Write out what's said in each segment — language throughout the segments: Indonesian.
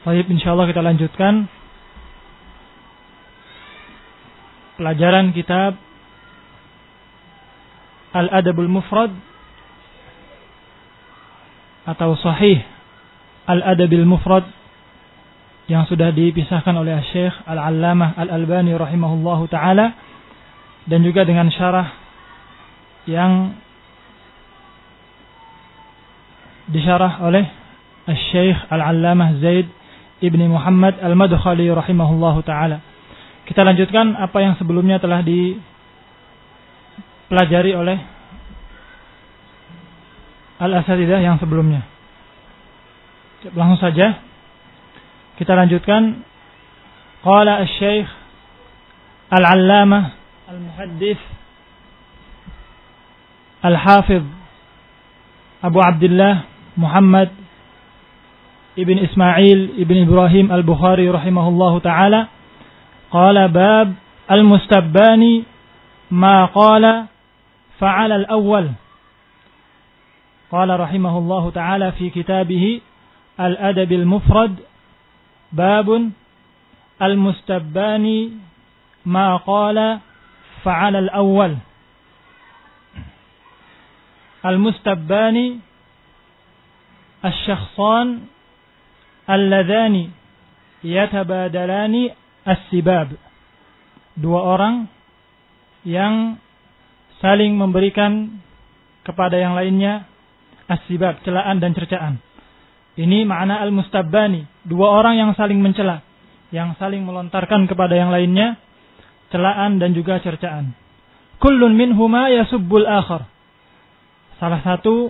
Baik, insyaallah kita lanjutkan pelajaran kitab Al-Adabul Mufrad atau Sahih Al-Adabil Mufrad yang sudah dipisahkan oleh Syekh Al-Allamah Al-Albani rahimahullahu taala, dan juga dengan syarah yang disyarah oleh Syekh Al-Allamah Zaid Ibni Muhammad Al-Madkhali rahimahullahu ta'ala. Kita lanjutkan apa yang sebelumnya telah dipelajari oleh Al-Asatidzah yang sebelumnya. Langsung saja kita lanjutkan. Qala Asy-Syaikh Al-Allamah Al-Muhaddits Al-Hafidz Abu Abdullah Muhammad Ibn Ismail Ibn Ibrahim Al-Bukhari rahimahullahu ta'ala. Qala bab al-mustabbani ma qala fa'ala al-awwal. Qala rahimahullahu ta'ala fi kitabih Al-Adabil Mufrad babun al-mustabbani ma qala fa'ala al-awwal. Al-mustabbani asy-syakhsan alladzani yatabadalani as-sibab. Dua orang yang saling memberikan kepada yang lainnya as-sibab, celaan dan cercaan. Ini makna al-mustabbani, dua orang yang saling mencela, yang saling melontarkan kepada yang lainnya celaan dan juga cercaan. Kullun minhuma yasubbul akhar. Salah satu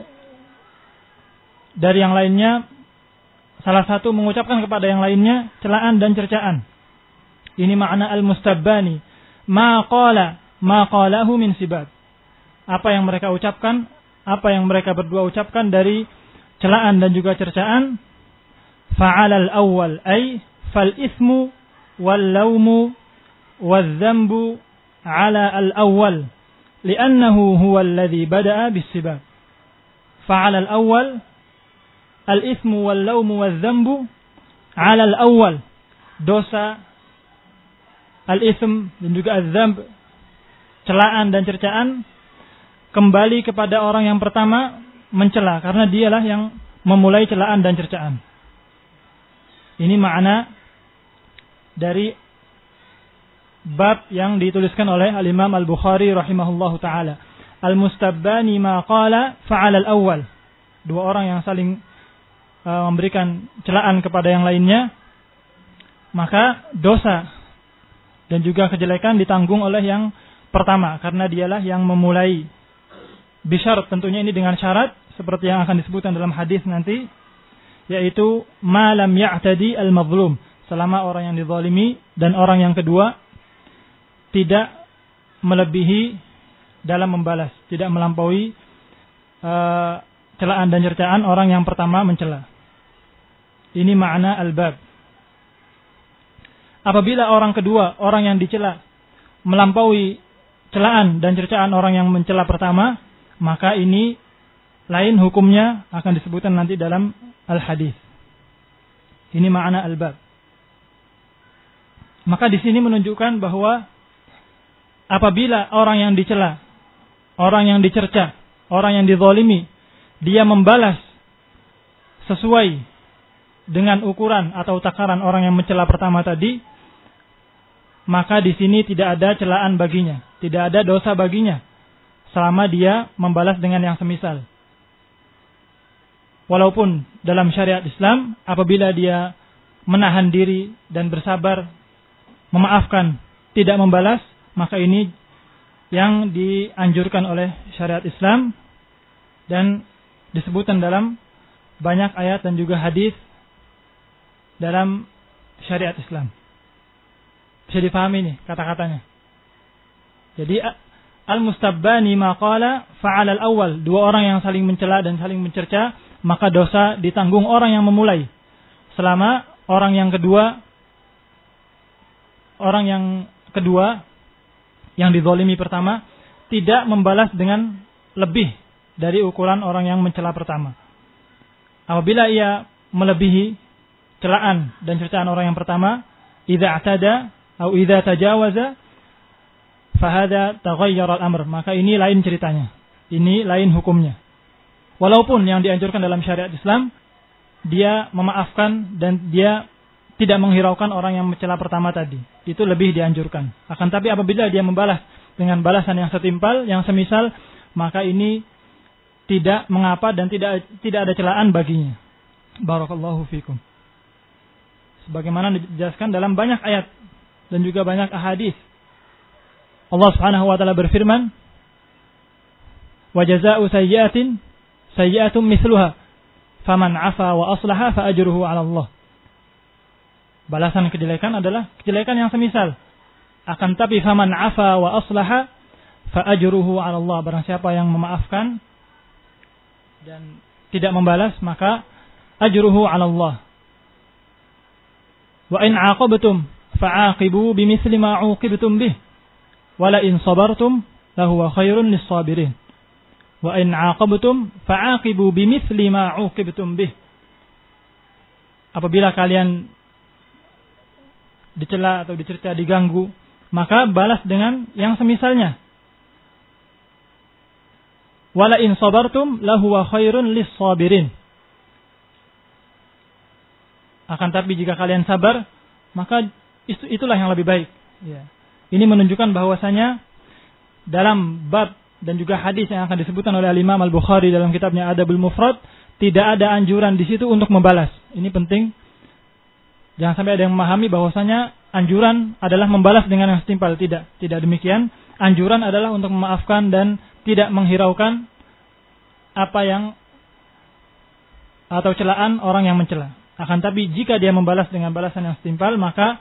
dari yang lainnya, salah satu mengucapkan kepada yang lainnya celaan dan cercaan. Ini makna al-mustabbani. Ma qalahu min sibab. Apa yang mereka ucapkan, apa yang mereka berdua ucapkan dari celaan dan juga cercaan. Fa'ala al-awwal ay fal ismu wal lawmu wal dhanbu ala al-awwal li'annahu huwa alladhi bada'a bis sibab. Fa'ala al-awwal al-ithmu wal-lawmu wal-dhanbu 'ala al-awwal. Dosa, al-ithm dan juga al-dhanb, celaan dan cercaan, kembali kepada orang yang pertama mencela, karena dialah yang memulai celaan dan cercaan. Ini makna dari bab yang dituliskan oleh al-Imam Al-Bukhari rahimahullahu ta'ala. Al-mustabbani ma qala fa'ala al-awwal. Dua orang yang saling memberikan celaan kepada yang lainnya, maka dosa dan juga kejelekan ditanggung oleh yang pertama, karena dialah yang memulai. Bisyarat, tentunya ini dengan syarat seperti yang akan disebutkan dalam hadis nanti, yaitu ma lam ya'tadi al-mazlum, selama orang yang dizalimi dan orang yang kedua tidak melebihi dalam membalas, tidak melampaui celaan dan cercaan orang yang pertama mencela. Ini makna al-bab. Apabila orang kedua, orang yang dicela, melampaui celaan dan cercaan orang yang mencela pertama, maka ini lain hukumnya, akan disebutkan nanti dalam al-hadis. Ini makna al-bab. Maka di sini menunjukkan bahwa apabila orang yang dicela, orang yang dicerca, orang yang dizalimi, dia membalas sesuai dengan ukuran atau takaran orang yang mencela pertama tadi, maka di sini tidak ada celaan baginya, tidak ada dosa baginya, selama dia membalas dengan yang semisal. Walaupun dalam syariat Islam, apabila dia menahan diri dan bersabar, memaafkan, tidak membalas, maka ini yang dianjurkan oleh syariat Islam dan disebutkan dalam banyak ayat dan juga hadis dalam syariat Islam. Bisa dipahami nih kata-katanya. Jadi al-mustabbani ma qala fa'ala al-awwal, dua orang yang saling mencela dan saling mencerca, maka dosa ditanggung orang yang memulai, selama orang yang kedua yang dizalimi pertama tidak membalas dengan lebih dari ukuran orang yang mencela pertama. Apabila ia melebihi celaan dan cercaan orang yang pertama, idza i'tada atau idza tajawaza fahada taghayyara al-amr, maka ini lain ceritanya. Ini lain hukumnya. Walaupun yang dianjurkan dalam syariat Islam dia memaafkan dan dia tidak menghiraukan orang yang mencela pertama tadi. Itu lebih dianjurkan. Akan tapi apabila dia membalas dengan balasan yang setimpal, yang semisal, maka ini tidak mengapa dan tidak ada celaan baginya. Barakallahu fikum. Sebagaimana dijelaskan dalam banyak ayat dan juga banyak ahadits. Allah Subhanahu wa taala berfirman, "Wa jazaa'u sayyi'atin sayyi'atun mithluha, faman 'afa wa aslaha fa ajruhu 'ala Allah." Balasan kejelekan adalah kejelekan yang semisal. Akan tapi faman 'afa wa aslaha fa ajruhu 'ala Allah. Barang siapa yang memaafkan dan tidak membalas, maka ajruhu 'ala Allah. Wa in 'aqabtum fa'aqibu bimithli ma 'uqibtum bih. Wa la in sabartum lahuwa khairun lis-sabirin. Wa in 'aqabtum fa'aqibu bimithli ma 'uqibtum bih. Apabila kalian dicela atau dicerca, diganggu, maka balas dengan yang semisalnya. Wala in sabartum lahuwa khairun lis-sabirin. Akan tapi jika kalian sabar, maka itulah yang lebih baik. Ya. Ini menunjukkan bahwasanya dalam bab dan juga hadis yang akan disebutkan oleh Imam Al-Bukhari dalam kitabnya Adabul Mufrad, tidak ada anjuran di situ untuk membalas. Ini penting. Jangan sampai ada yang memahami bahwasanya anjuran adalah membalas dengan yang setimpal. Tidak demikian. Anjuran adalah untuk memaafkan dan tidak menghiraukan apa yang atau celaan orang yang mencela. Akan tapi jika dia membalas dengan balasan yang setimpal, maka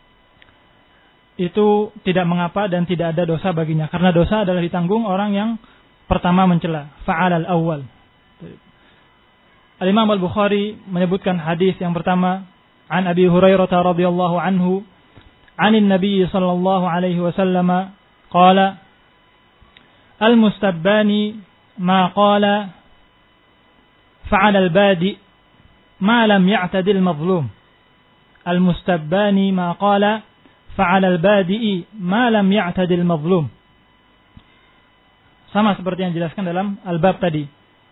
itu tidak mengapa dan tidak ada dosa baginya. Karena dosa adalah ditanggung orang yang pertama mencela. Fa'al al-awwal. Al-Imam Al-Bukhari menyebutkan hadis yang pertama, an Abi Hurairah radhiyallahu anhu, anin Nabi sallallahu alaihi wasallam qala, al-mustabbani ma qala fa'al al-badi ma lam ya'tadi al-mazlum. Al-mustabbani ma qala fa'al al-badi ma lam ya'tadi al-mazlum. Sama seperti yang dijelaskan dalam al-bab tadi.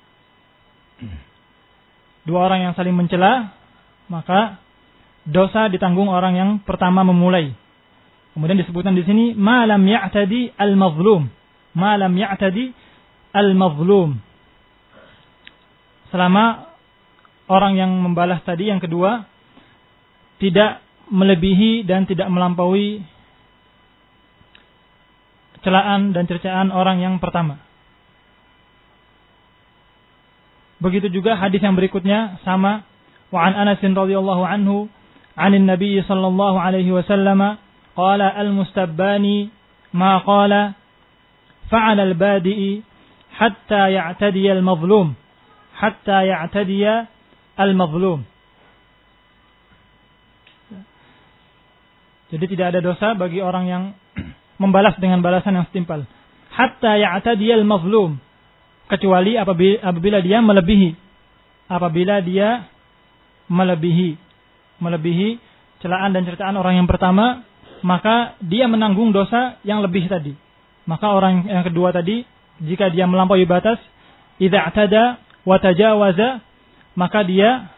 Dua orang yang saling mencela, maka dosa ditanggung orang yang pertama memulai. Kemudian disebutkan di sini ma lam ya'tadi al-mazlum. Ma lam ya'tadi al-mazlum. Selama orang yang membalas tadi yang kedua tidak melebihi dan tidak melampaui celaan dan cercaan orang yang pertama. Begitu juga hadis yang berikutnya sama, wa an Anas radhiyallahu anhu عن النبي صلى الله عليه وسلم قال المستباني ما قال فعل البادئ حتى يعتدي المظلوم Jadi tidak ada dosa bagi orang yang membalas dengan balasan yang setimpal. Hatta ya'tadiyal mazlum, kecuali apabila dia melebihi. Apabila dia melebihi celaan dan cercaan orang yang pertama, maka dia menanggung dosa yang lebih tadi. Maka orang yang kedua tadi, jika dia melampaui batas, idza i'tada wa tajawaza, maka dia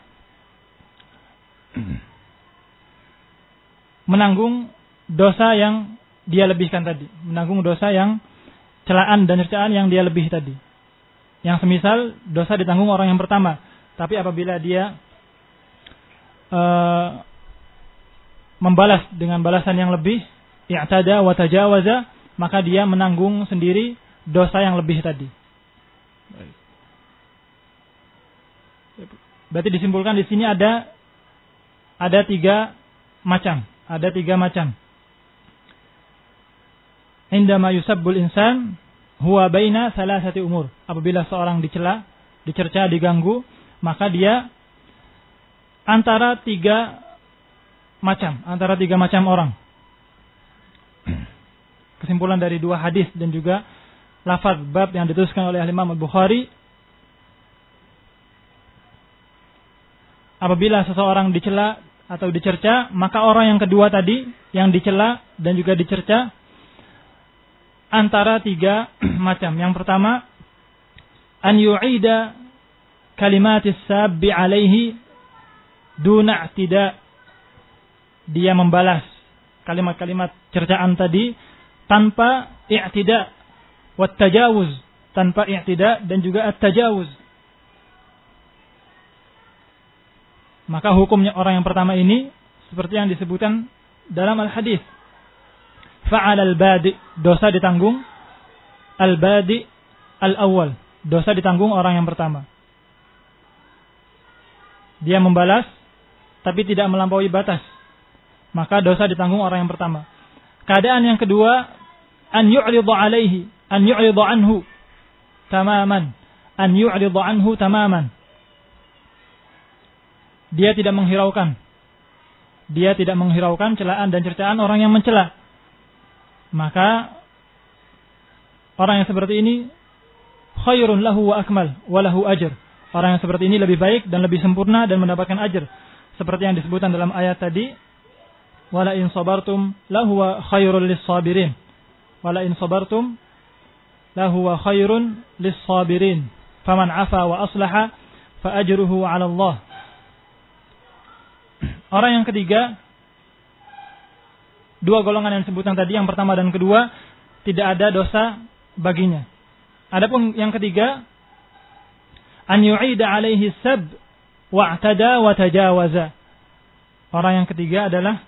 menanggung dosa yang dia lebihkan tadi, menanggung dosa yang celaan dan cercaan yang dia lebih tadi. Yang semisal dosa ditanggung orang yang pertama, tapi apabila dia membalas dengan balasan yang lebih, i'tada wa tajawaza, maka dia menanggung sendiri dosa yang lebih tadi. Berarti disimpulkan di sini ada tiga macam. Indama yusabbul insan huwa baina salasati umur. Apabila seorang dicela, dicerca, diganggu, maka dia antara tiga macam orang. Kesimpulan dari dua hadis dan juga lafaz bab yang dituliskan oleh Imam Al-Bukhari, apabila seseorang dicela atau dicerca, maka orang yang kedua tadi yang dicela dan juga dicerca antara 3 macam. Yang pertama, an yu'ida kalimatis sabbi alaihi duna i'tida. Dia membalas kalimat-kalimat cercaan tadi tanpa i'tida wat tajawuz, tanpa i'tida dan juga at-tajawuz. Maka hukumnya orang yang pertama ini seperti yang disebutkan dalam al-hadis. Fa'al al-badi, dosa ditanggung al-badi al-awwal, dosa ditanggung orang yang pertama. Dia membalas tapi tidak melampaui batas, maka dosa ditanggung orang yang pertama. Keadaan yang kedua, an yu'ridha alaihi, an yu'ridha anhu tamaman, an yu'ridha anhu tamaman. Dia tidak menghiraukan celaan dan cercaan orang yang mencela. Maka orang yang seperti ini khairun lahu wa akmal wa lahu ajr. Orang yang seperti ini lebih baik dan lebih sempurna dan mendapatkan ajr. Seperti yang disebutkan dalam ayat tadi, wala in sabartum lahu wa khairul lis-sabirin. Wala in sabartum lahu wa khairun lis-sabirin. Faman afa wa aslaha fa ajruhu 'ala Allah. Orang yang ketiga, 2 golongan yang disebutkan tadi, yang pertama dan kedua, tidak ada dosa baginya. Adapun yang ketiga, an yu'ida alaihi sab wa'tada wa tajawaza. Orang yang ketiga adalah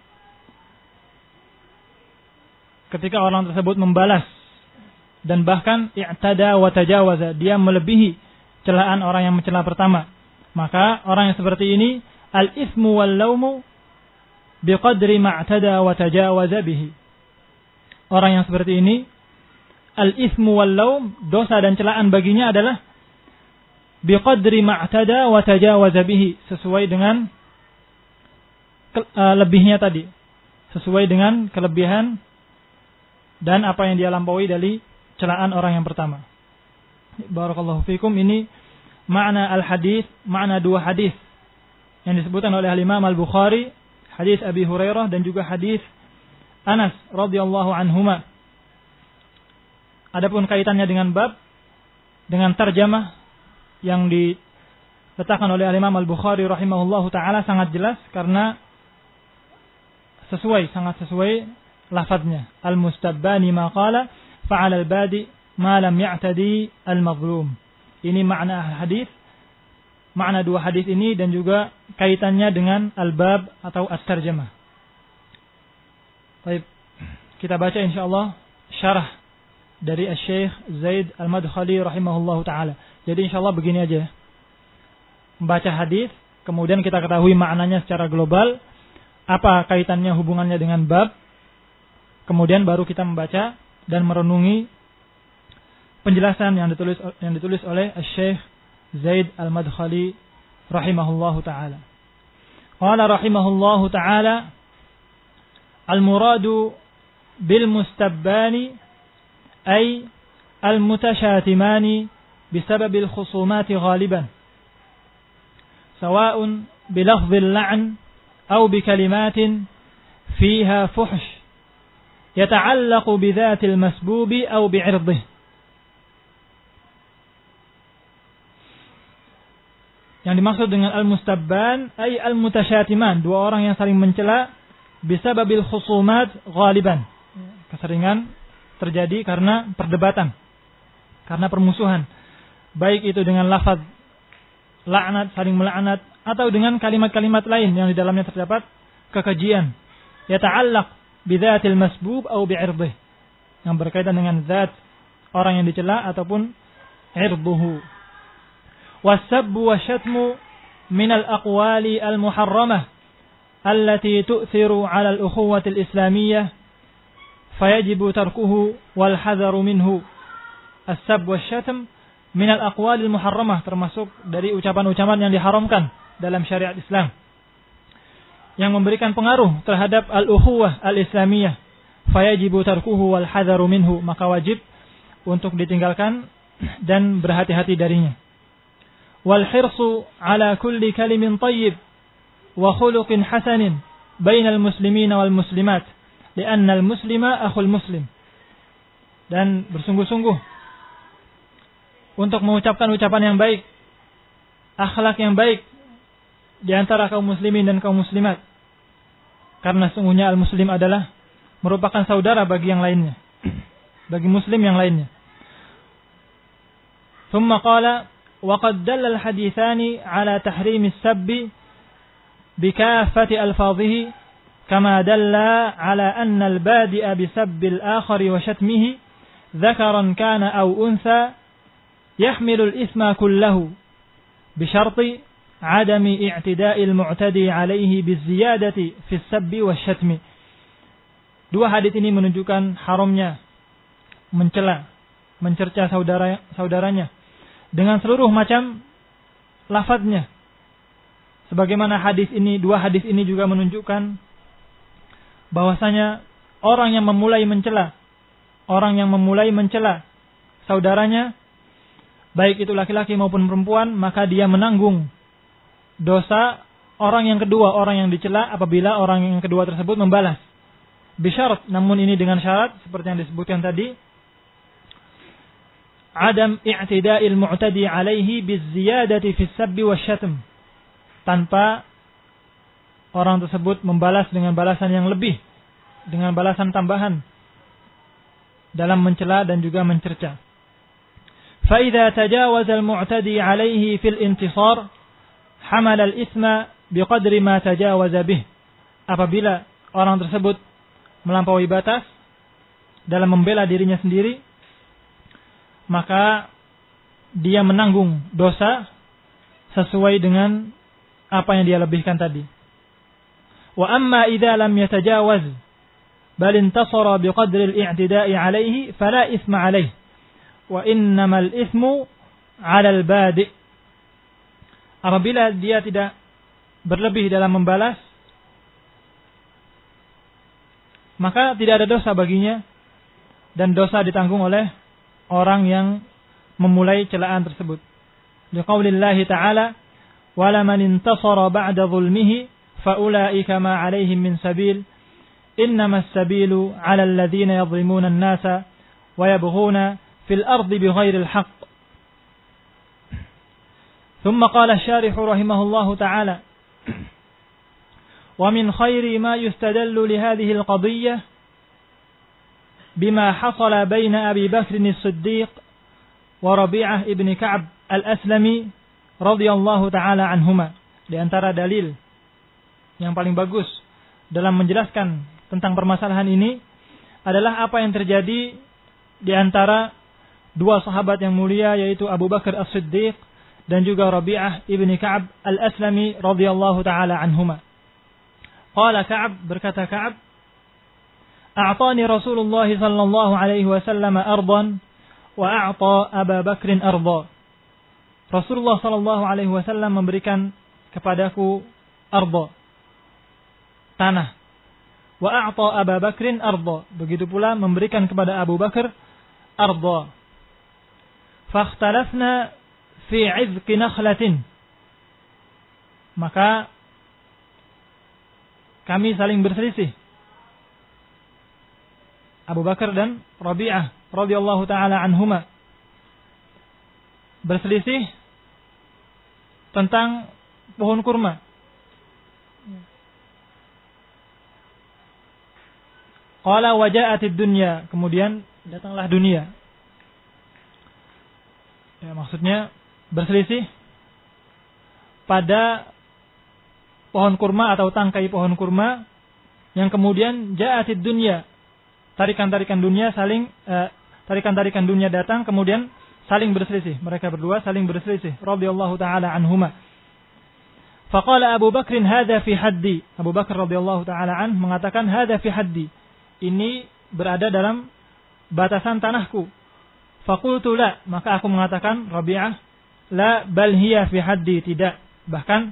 ketika orang tersebut membalas dan bahkan i'tada wa tajawaza, dia melebihi celaan orang yang mencela pertama. Maka orang yang seperti ini al-ithmu wal-lawmu biqadri ma'tada wa tajawaza bihi. Orang yang seperti ini, al-ithmu wal-lawm, dosa dan celaan baginya adalah biqadri ma'tada wa tajawaza bihi, sesuai dengan lebihnya tadi, sesuai dengan kelebihan dan apa yang dia lampaui dari celaan orang yang pertama. Barakallahu fikum. Ini makna al-hadis, makna 2 hadis yang disebutkan oleh Imam Al-Bukhari, hadis Abi Hurairah dan juga hadis Anas radhiyallahu anhuma. Adapun kaitannya dengan bab, dengan tarjamah yang diletakkan oleh Imam Al-Bukhari rahimahullahu taala sangat jelas, karena sangat sesuai lafadznya. Al-mustabbani ma qala fa'ala al-badi ma lam ya'tadi al-mazlum. Ini makna hadis, makna 2 hadis ini dan juga kaitannya dengan al-bab atau as-tarjamah. Baik, kita baca insyaallah syarah dari Asy-Syaikh Zaid Al-Madkhali rahimahullahu taala. Jadi insyaallah begini aja. Membaca hadis, kemudian kita ketahui maknanya secara global, apa kaitannya, hubungannya dengan bab. Kemudian baru kita membaca dan merenungi penjelasan yang ditulis oleh Asy-Syaikh Zaid Al-Madkhali rahimahullahu ta'ala. Qala rahimahullahu ta'ala, al-muradu bil mustabbani ay al-mutashatimani bisabab al-khusumat ghaliban, sawa'un bilafz al-la'n aw bikalimatin fiha fuhsh yata'allaqu bidhat al-masbubi aw bi'irdihi. Yang dimaksud dengan al-mustabban ay al-mutasyatiman, 2 orang yang saling mencela, bisababil khusumat ghaliban, keseringan terjadi karena perdebatan, karena permusuhan, baik itu dengan lafaz laknat, saling melaknat, atau dengan kalimat-kalimat lain yang di dalamnya terdapat kekejian. Yata'allaq bidzatil masbub aw bi'irdih, yang berkaitan dengan zat orang yang dicela ataupun irduhu. والسب والشتم من الأقوال المحرمة التي تؤثر على الأخوة الإسلامية فيجب تركه والحذر منه. السب والشتم من الأقوال المحرمة, termasuk dari ucapan-ucapan yang diharamkan dalam syariat Islam, yang memberikan pengaruh terhadap al-ukhuwah al-islamiyah. Fayajibu tarkuhu wal hadharu minhu, maka wajib untuk ditinggalkan dan berhati-hati darinya. Wal hirsu ala kulli kalimin tayyib wa khuluqin hasanin bainal muslimina wal muslimat, li'anna al-muslima akhul muslim. Dan bersungguh-sungguh untuk mengucapkan ucapan yang baik, akhlak yang baik di antara kaum muslimin dan kaum muslimat. Karena sungguhnya al-muslim adalah merupakan saudara bagi yang lainnya, bagi muslim yang lainnya. Thumma qala wa qad dalla al-hadithani ala tahrim as-sabb bikaffati alfadhihi kama dalla ala anna al-badi'a bisabb al-akhar wa shatmihi dhakaran kana aw untha yahmilu al-ithma kullahu bisharti adami i'tida'i al-mu'tadi alayhi biziyadati fi as-sabb wa shatmi. Dua hadits ini menunjukkan haramnya mencela, mencerca saudaranya dengan seluruh macam lafadznya. Sebagaimana dua hadis ini juga menunjukkan bahwasanya orang yang memulai mencela saudaranya, baik itu laki-laki maupun perempuan, maka dia menanggung dosa orang yang kedua, orang yang dicela, apabila orang yang kedua tersebut membalas. Bisyarat, namun ini dengan syarat seperti yang disebutkan tadi, adam i'tida'il mu'tadi alaihi biziyadati fis sabbi wasyatm, tanpa orang tersebut membalas dengan balasan yang lebih, dengan balasan tambahan dalam mencela dan juga mencerca. Fa idza tajawaza al-mu'tadi alaihi fil intisar hamala al-ithma biqadri ma tajawaza bih. Apabila orang tersebut melampaui batas dalam membela dirinya sendiri, maka dia menanggung dosa sesuai dengan apa yang dia lebihkan tadi. Wa amma idza lam yatajawaz bal intasara biqadri al-i'tida'i alayhi fala ithma alayhi wa innamal ithmu 'ala al-badi'. Apabila dia tidak berlebih dalam membalas, maka tidak ada dosa baginya, dan dosa ditanggung oleh orang yang memulai celaan tersebut. Liqaulillahi ta'ala وَلَمَنْ انْتَصَرَ بَعْدَ ظُلْمِهِ فَأُولَئِكَ مَا عَلَيْهِمْ مِنْ سَبِيلٍ إِنَّمَا السَّبِيلُ عَلَى الَّذِينَ يَظْلِمُونَ النَّاسَ وَيَبْغُونَ فِي الْأَرْضِ بِغَيْرِ الْحَقِّ. ثم قال الشارح رحمه الله تعالى ومن خير ما يستدل لهذه القضية بما حصل بين أبي بكر الصديق وربيعة ابن كعب الأسلمي radhiyallahu ta'ala anhuma. Di antara dalil yang paling bagus dalam menjelaskan tentang permasalahan ini adalah apa yang terjadi di antara dua sahabat yang mulia, yaitu Abu Bakar As-Siddiq dan juga Rabi'ah ibni Ka'ab Al-Aslami radhiyallahu ta'ala anhuma. Qala Ka'ab, berkata Ka'ab, a'tani Rasulullah sallallahu alaihi wasallam ardan wa a'ta Abu Bakrin arda. Rasulullah sallallahu alaihi wasallam memberikan kepadaku arda, tanah. Wa a'ta Abu Bakrin arda. Begitu pula memberikan kepada Abu Bakar arda. Fakhtalafna fi 'izqi nakhlatin. Maka kami saling berselisih. Abu Bakar dan Rabi'ah radhiyallahu taala anhuma berselisih tentang pohon kurma. Qala waja'atid dunya, kemudian datanglah dunia. Ya, maksudnya berselisih pada pohon kurma atau tangkai pohon kurma, yang kemudian ja'atid dunya, tarikan-tarikan dunia tarikan-tarikan dunia datang, kemudian saling berselisih. Mereka berdua saling berselisih radhiyallahu taala anhuma. Faqala Abu Bakr hadza fi haddi. Abu Bakar radhiyallahu taala an mengatakan hadza fi haddi. Ini berada dalam batasan tanahku. Faqultu la, maka aku mengatakan Rabi'ah, la bal hiya fi haddi, tidak. Bahkan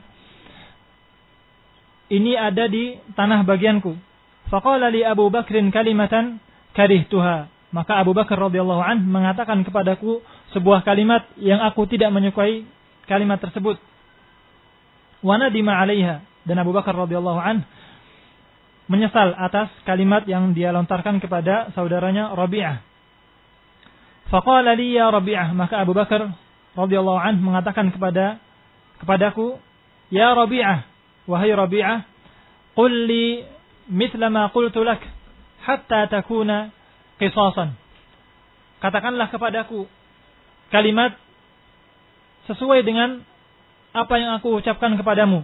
ini ada di tanah bagianku. Faqala li Abu Bakrin kalimatan karihtuha. Maka Abu Bakar radhiyallahu anhu mengatakan kepadaku sebuah kalimat yang aku tidak menyukai kalimat tersebut. Wa nadima 'alaiha, dan Abu Bakar radhiyallahu an menyesal atas kalimat yang dia lontarkan kepada saudaranya Rabi'ah. Faqala li ya Rabi'ah, maka Abu Bakar radhiyallahu an mengatakan kepadaku, ya Rabi'ah, wahai Rabi'ah, qul li mithla ma qultu lak hatta takuna qisasan. Katakanlah kepadaku kalimat sesuai dengan apa yang aku ucapkan kepadamu,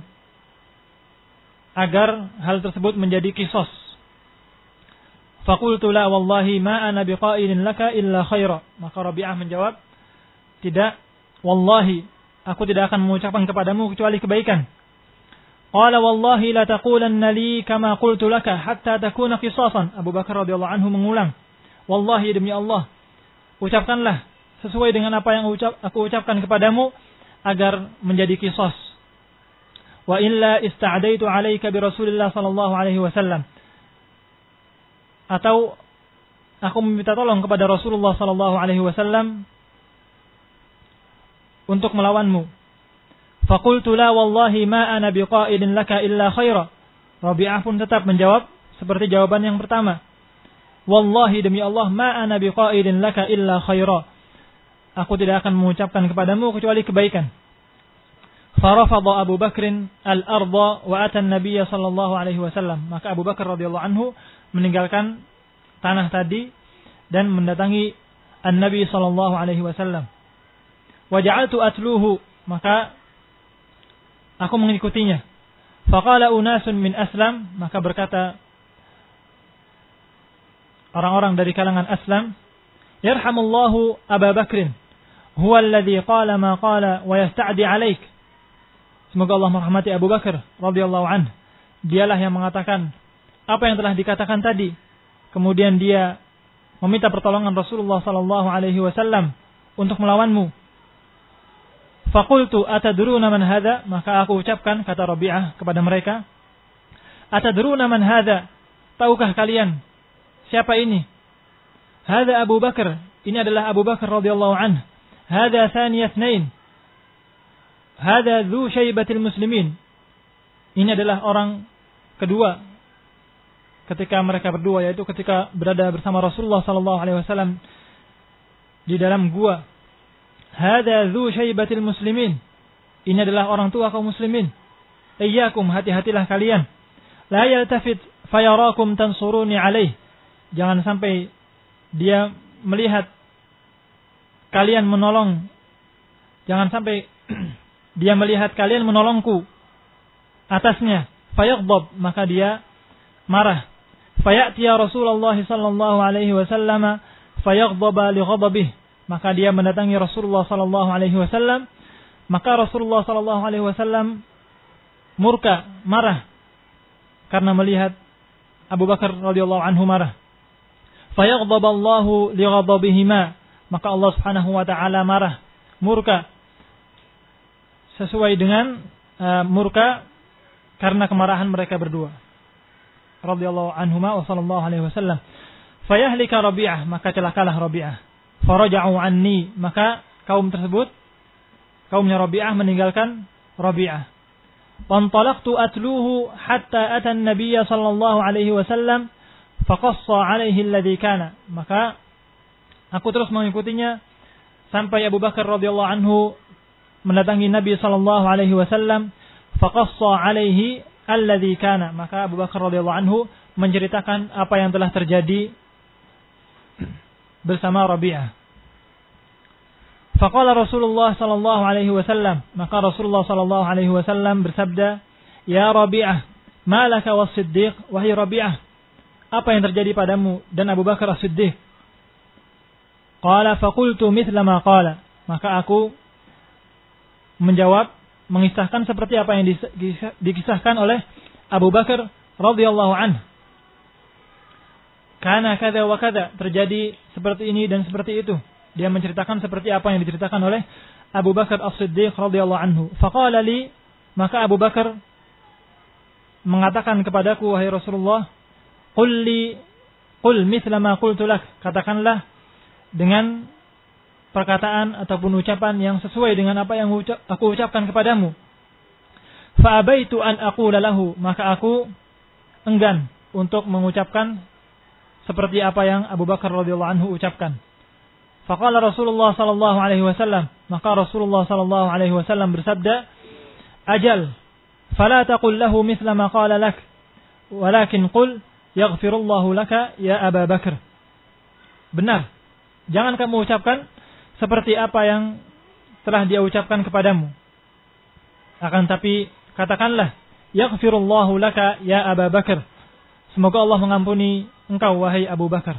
agar hal tersebut menjadi qisas. Faqultu la wallahi ma ana biqailin laka illa khaira. Maka Rabi'ah menjawab, tidak, wallahi, aku tidak akan mengucapkan kepadamu kecuali kebaikan. Qala wallahi la taqulanna li kama qultu laka hatta takuna qisasan. Abu Bakar radhiyallahu anhu mengulang, wallahi, demi Allah, ucapkanlah sesuai dengan apa yang aku ucapkan kepadamu agar menjadi qisas. Wa illa ista'daitu 'alaika bi Rasulillah sallallahu alaihi wasallam. Atau aku meminta tolong kepada Rasulullah sallallahu alaihi wasallam untuk melawanmu. Faqultu la wallahi ma ana biqailin laka illa khaira. Rabi'ah pun tetap menjawab seperti jawaban yang pertama. Wallahi, demi Allah, ma ana biqailin laka illa khaira. Aku tidak akan mengucapkan kepadamu kecuali kebaikan. Farafadha Abu Bakrin al-ardha wa ata an-nabiy sallallahu alaihi wasallam. Maka Abu Bakar radhiyallahu anhu meninggalkan tanah tadi dan mendatangi an-nabi sallallahu alaihi wasallam. Wa ja'altu atluhu, maka aku mengikutinya. Faqala unasun min aslam, maka berkata orang-orang dari kalangan Aslam, yarhamullahu Abu Bakrin, huwa alladhi qala ma qala wa yasta'di 'alaik. Semoga Allah merahmati Abu Bakar radhiyallahu anhu. Dialah yang mengatakan apa yang telah dikatakan tadi. Kemudian dia meminta pertolongan Rasulullah sallallahu alaihi wasallam untuk melawanmu. Faqultu atadruna man hadha? Maka aku ucapkan, kata Rabi'ah kepada mereka, atadruna man hadha? Tahukah kalian siapa ini? Hadha Abu Bakar. Ini adalah Abu Bakar radhiyallahu anhu. Hadha thani ithnain. Hadha dzu syaibatil muslimin. Ini adalah orang kedua ketika mereka berdua, yaitu ketika berada bersama Rasulullah sallallahu alaihi wasallam di dalam gua. Hadza dzu syaibatil muslimin. Ini adalah orang tua kaum muslimin. Iyyakum, hati-hatilah kalian. La yaltafit fayarakum tansuruni alaih. Jangan sampai dia melihat kalian menolong. Jangan sampai dia melihat kalian menolongku atasnya. Fayaghdab, maka dia marah. Fayati Rasulullah sallallahu alaihi wasallam fayaghdaba li ghadabihi. Maka dia mendatangi Rasulullah sallallahu alaihi wasallam, maka Rasulullah sallallahu alaihi wasallam murka, marah karena melihat Abu Bakar radhiyallahu anhu marah. Fayaghdhaballahu li ghadabihima, maka Allah Subhanahu wa taala marah, murka sesuai dengan murka karena kemarahan mereka berdua radhiyallahu anhuma wa sallallahu alaihi wasallam. Fayahlika Rabi'ah, maka celakalah Rabi'ah. Faraja'u anni, maka kaum tersebut, kaumnya Rabi'ah meninggalkan Rabi'ah. Wantalaqtu atluhu hatta ata an-nabiy sallallahu alaihi wasallam faqassa alaihi alladhi kana. Maka aku terus mengikutinya sampai Abu Bakar radhiyallahu anhu mendatangi Nabi sallallahu alaihi wasallam, faqassa alaihi alladhi kana. Maka Abu Bakar radhiyallahu anhu menceritakan apa yang telah terjadi bersama Rabi'ah. Faqala Rasulullah sallallahu alaihi wasallam, maka Rasulullah sallallahu alaihi wasallam bersabda, "Ya Rabi'ah, ma laka was-Siddiq?" Wahai Rabi'ah, apa yang terjadi padamu dan Abu Bakar As-Siddiq? Qala faqultu mithla ma qala. Maka aku menjawab, mengisahkan seperti apa yang dikisahkan oleh Abu Bakar radhiyallahu anhu. Kana kada wa kada, terjadi seperti ini dan seperti itu. Dia menceritakan seperti apa yang diceritakan oleh Abu Bakar As-Siddiq radhiyallahu anhu. Faqala li, maka Abu Bakar mengatakan kepadaku, wahai Rasulullah, qul mithla ma qultu lak. Katakanlah dengan perkataan ataupun ucapan yang sesuai dengan apa yang aku ucapkan kepadamu. Fa'abaitu an aqula lahu, maka aku enggan untuk mengucapkan seperti apa yang Abu Bakar radhiyallahu anhu ucapkan. Faqala Rasulullah sallallahu alaihi wasallam, maka Rasulullah sallallahu alaihi wasallam bersabda, "Ajal, fala taqul lahu mithla ma qala lak, walakin qul yaghfirullahu laka ya Aba Bakar." Benar, jangan kamu ucapkan seperti apa yang telah dia ucapkan kepadamu. Akan tapi katakanlah, yaghfirullahu laka ya Aba Bakar. Semoga Allah mengampuni engkau wahai Abu Bakar.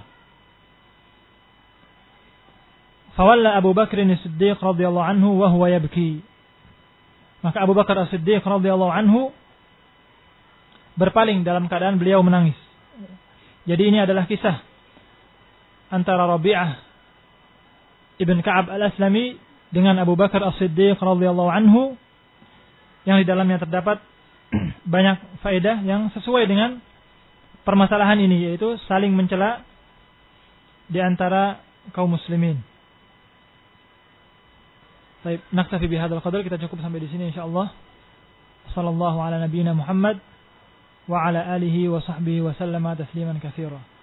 Fawalla Abu Bakr as-Siddiq radhiyallahu anhu wa huwa yabki. Maka Abu Bakar as-Siddiq radhiyallahu anhu berpaling dalam keadaan beliau menangis. Jadi ini adalah kisah antara Rabi'ah ibn Ka'ab al-Aslami dengan Abu Bakar as-Siddiq radhiyallahu anhu, yang di dalamnya terdapat banyak faedah yang sesuai dengan permasalahan ini, yaitu saling mencela di antara kaum muslimin. Baik, naktafi bihadzal qadar, kita cukup sampai di sini insyaallah. Sallallahu ala nabiyyina Muhammad wa ala alihi wa sahbihi wa sallama tasliman katsira.